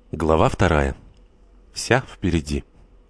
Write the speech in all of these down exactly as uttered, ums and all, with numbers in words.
Глава вторая. Вся впереди.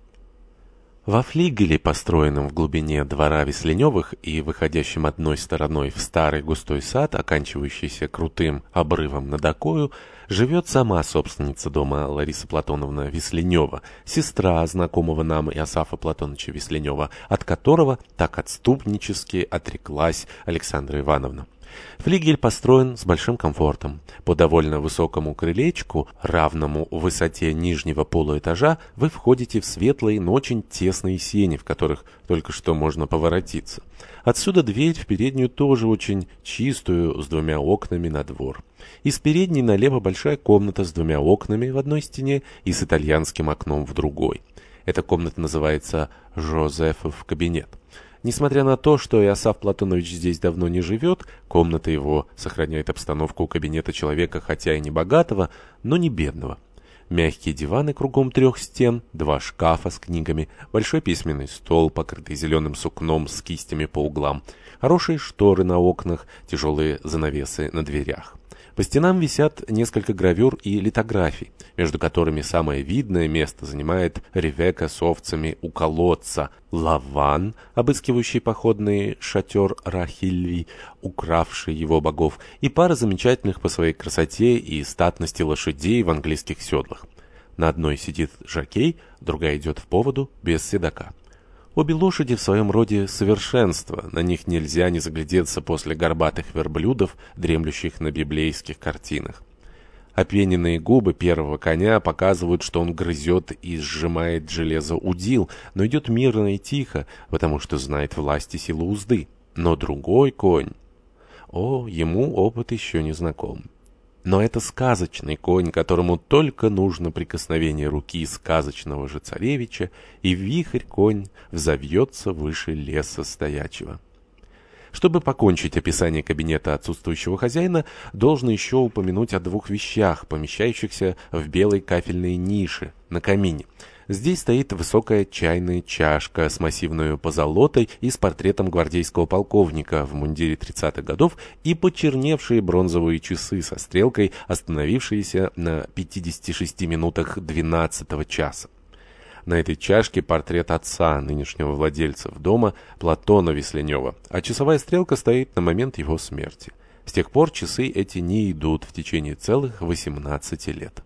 Во флигеле, построенном в глубине двора Весленевых и выходящем одной стороной в старый густой сад, оканчивающийся крутым обрывом над Окою, живет сама собственница дома Лариса Платоновна Весленева, сестра знакомого нам Иосафа Платоновича Весленева, от которого так отступнически отреклась Александра Ивановна. Флигель построен с большим комфортом. По довольно высокому крылечку, равному высоте нижнего полуэтажа, вы входите в светлые, но очень тесные сени, в которых только что можно поворотиться. Отсюда дверь в переднюю тоже очень чистую, с двумя окнами на двор. Из передней налево большая комната с двумя окнами в одной стене и с итальянским окном в другой. Эта комната называется «Жозефов кабинет». Несмотря на то, что Иосаф Платонович здесь давно не живет, комната его сохраняет обстановку кабинета человека, хотя и не богатого, но не бедного. Мягкие диваны кругом трех стен, два шкафа с книгами, большой письменный стол, покрытый зеленым сукном с кистями по углам, хорошие шторы на окнах, тяжелые занавесы на дверях. По стенам висят несколько гравюр и литографий, между которыми самое видное место занимает Ревека с овцами у колодца, Лаван, обыскивающий походный шатер Рахильи, укравший его богов, и пара замечательных по своей красоте и статности лошадей в английских седлах. На одной сидит жокей, другая идет в поводу без седока. Обе лошади в своем роде совершенство, на них нельзя не заглядеться после горбатых верблюдов, дремлющих на библейских картинах. Опененные губы первого коня показывают, что он грызет и сжимает железо удил, но идет мирно и тихо, потому что знает власть и силу узды. Но другой конь... О, ему опыт еще не знаком. Но это сказочный конь, которому только нужно прикосновение руки сказочного же царевича, и вихрь конь взовьется выше леса стоячего. Чтобы покончить описание кабинета отсутствующего хозяина, должно еще упомянуть о двух вещах, помещающихся в белой кафельной нише на камине. Здесь стоит высокая чайная чашка с массивной позолотой и с портретом гвардейского полковника в мундире тридцатых годов и почерневшие бронзовые часы со стрелкой, остановившиеся на пятидесяти шести минутах двенадцатого часа. На этой чашке портрет отца, нынешнего владельца дома, Платона Весленева, а часовая стрелка стоит на момент его смерти. С тех пор часы эти не идут в течение целых восемнадцати лет.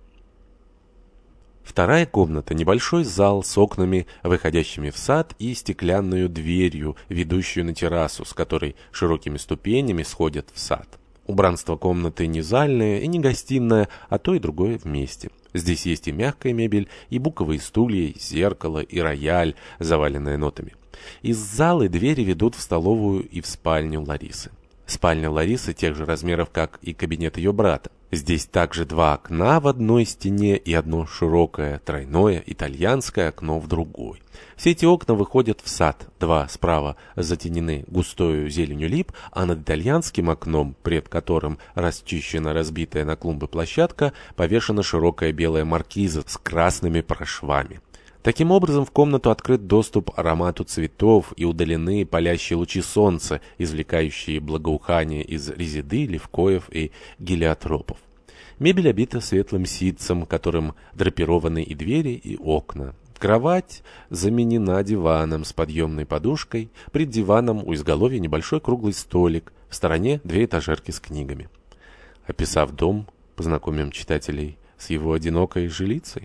Вторая комната – небольшой зал с окнами, выходящими в сад, и стеклянную дверью, ведущую на террасу, с которой широкими ступенями сходят в сад. Убранство комнаты не зальное и не гостиная, а то и другое вместе. Здесь есть и мягкая мебель, и буковые стулья, и зеркало, и рояль, заваленное нотами. Из зала двери ведут в столовую и в спальню Ларисы. Спальня Ларисы тех же размеров, как и кабинет ее брата. Здесь также два окна в одной стене и одно широкое, тройное, итальянское окно в другой. Все эти окна выходят в сад. Два справа затенены густою зеленью лип, а над итальянским окном, пред которым расчищена разбитая на клумбы площадка, повешена широкая белая маркиза с красными прошвами. Таким образом, в комнату открыт доступ аромату цветов и удалены палящие лучи солнца, извлекающие благоухание из резиды, левкоев и гелиотропов. Мебель обита светлым ситцем, которым драпированы и двери, и окна. Кровать заменена диваном с подъемной подушкой, пред диваном у изголовья небольшой круглый столик, в стороне две этажерки с книгами. Описав дом, познакомим читателей с его одинокой жилицей.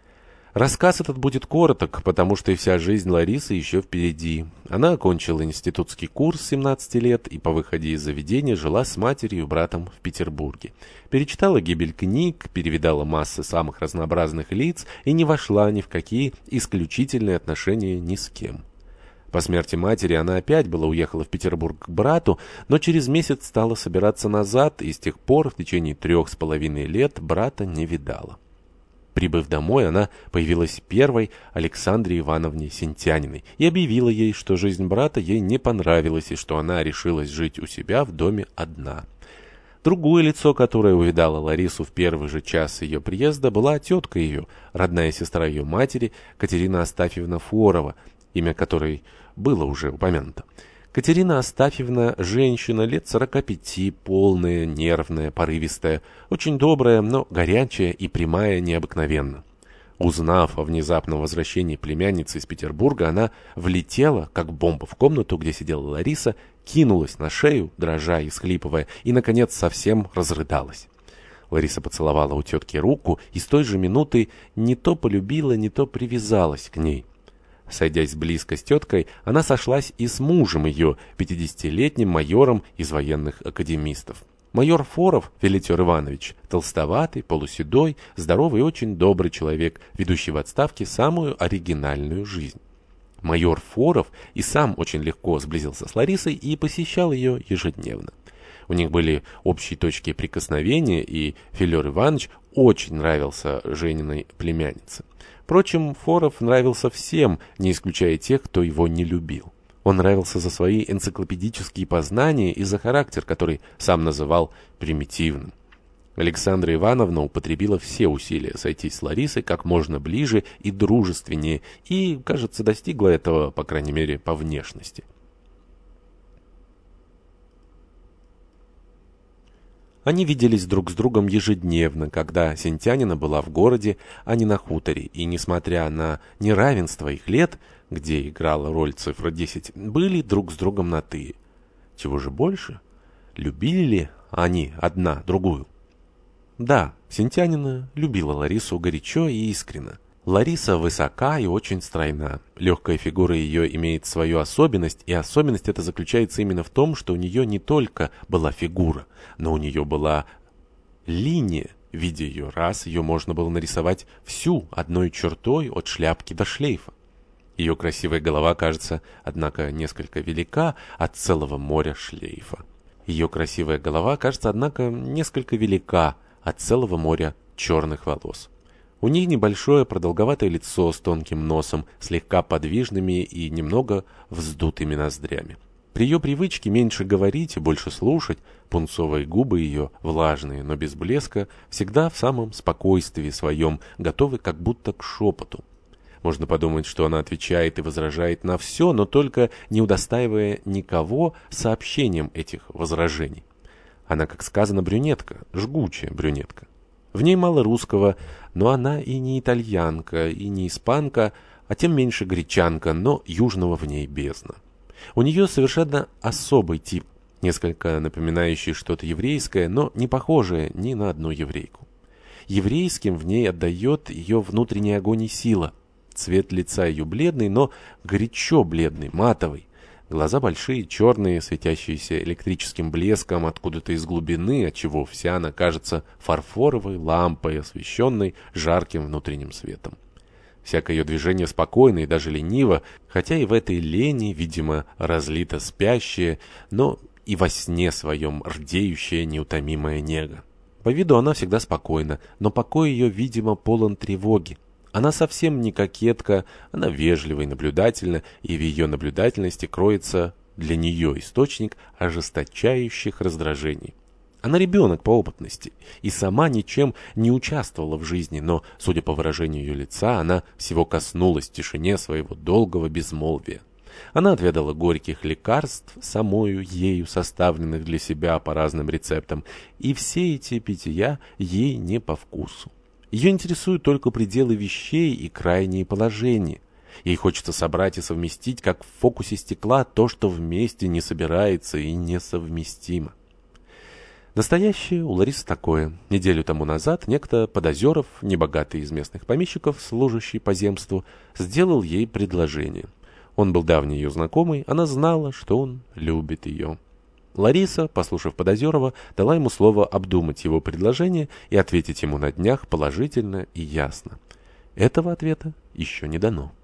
Рассказ этот будет короток, потому что и вся жизнь Ларисы еще впереди. Она окончила институтский курс семнадцати лет и по выходе из заведения жила с матерью и братом в Петербурге. Перечитала гибель книг, перевидала массы самых разнообразных лиц и не вошла ни в какие исключительные отношения ни с кем. По смерти матери она опять была уехала в Петербург к брату, но через месяц стала собираться назад и с тех пор в течение трех с половиной лет брата не видала. Прибыв домой, она появилась первой Александре Ивановне Сентяниной и объявила ей, что жизнь брата ей не понравилась и что она решилась жить у себя в доме одна. Другое лицо, которое увидало Ларису в первый же час ее приезда, была тетка ее, родная сестра ее матери, Катерина Астафьевна Форова, имя которой было уже упомянуто. Катерина Астафьевна – женщина лет сорока пяти, полная, нервная, порывистая, очень добрая, но горячая и прямая необыкновенно. Узнав о внезапном возвращении племянницы из Петербурга, она влетела, как бомба, в комнату, где сидела Лариса, кинулась на шею, дрожа и всхлипывая, и, наконец, совсем разрыдалась. Лариса поцеловала у тетки руку и с той же минуты не то полюбила, не то привязалась к ней. Сойдясь близко с теткой, она сошлась и с мужем ее, пятидесятилетним майором из военных академистов. Майор Форов, Филитер Иванович, толстоватый, полуседой, здоровый и очень добрый человек, ведущий в отставке самую оригинальную жизнь. Майор Форов и сам очень легко сблизился с Ларисой и посещал ее ежедневно. У них были общие точки прикосновения, и Филитер Иванович очень нравился Жениной племяннице. Впрочем, Форов нравился всем, не исключая тех, кто его не любил. Он нравился за свои энциклопедические познания и за характер, который сам называл примитивным. Александра Ивановна употребила все усилия сойтись с Ларисой как можно ближе и дружественнее, и, кажется, достигла этого, по крайней мере, по внешности. Они виделись друг с другом ежедневно, когда Сентянина была в городе, а не на хуторе, и, несмотря на неравенство их лет, где играла роль цифра десять, были друг с другом на «ты». Чего же больше? Любили ли они одна другую? Да, Сентянина любила Ларису горячо и искренно. Лариса высока и очень стройна. Легкая фигура ее имеет свою особенность, и особенность эта заключается именно в том, что у нее не только была фигура, но у нее была линия. Видя ее раз, ее можно было нарисовать всю одной чертой от шляпки до шлейфа. Ее красивая голова кажется, однако, несколько велика от целого моря шлейфа. Ее красивая голова кажется, однако, несколько велика от целого моря черных волос. У них небольшое продолговатое лицо с тонким носом, слегка подвижными и немного вздутыми ноздрями. При ее привычке меньше говорить и больше слушать, пунцовые губы ее, влажные, но без блеска, всегда в самом спокойствии своем, готовы как будто к шепоту. Можно подумать, что она отвечает и возражает на все, но только не удостаивая никого сообщением этих возражений. Она, как сказано, брюнетка, жгучая брюнетка. В ней мало русского, но она и не итальянка, и не испанка, а тем меньше гречанка, но южного в ней бездна. У нее совершенно особый тип, несколько напоминающий что-то еврейское, но не похожее ни на одну еврейку. Еврейским в ней отдает ее внутренний огонь и сила. Цвет лица ее бледный, но горячо бледный, матовый. Глаза большие, черные, светящиеся электрическим блеском откуда-то из глубины, отчего вся она кажется фарфоровой лампой, освещенной жарким внутренним светом. Всякое ее движение спокойно и даже лениво, хотя и в этой лени, видимо, разлито спящее, но и во сне своем рдеющая неутомимая нега. По виду она всегда спокойна, но покой ее, видимо, полон тревоги. Она совсем не кокетка, она вежлива и наблюдательна, и в ее наблюдательности кроется для нее источник ожесточающих раздражений. Она ребенок по опытности и сама ничем не участвовала в жизни, но, судя по выражению ее лица, она всего коснулась в тишине своего долгого безмолвия. Она отведала горьких лекарств, самою ею составленных для себя по разным рецептам, и все эти питья ей не по вкусу. Ее интересуют только пределы вещей и крайние положения. Ей хочется собрать и совместить, как в фокусе стекла, то, что вместе не собирается и несовместимо. Настоящее у Ларисы такое. Неделю тому назад некто Подозеров, небогатый из местных помещиков, служащий по земству, сделал ей предложение. Он был давний ее знакомый, она знала, что он любит ее. Лариса, послушав Подозерова, дала ему слово обдумать его предложение и ответить ему на днях положительно и ясно. Этого ответа еще не дано.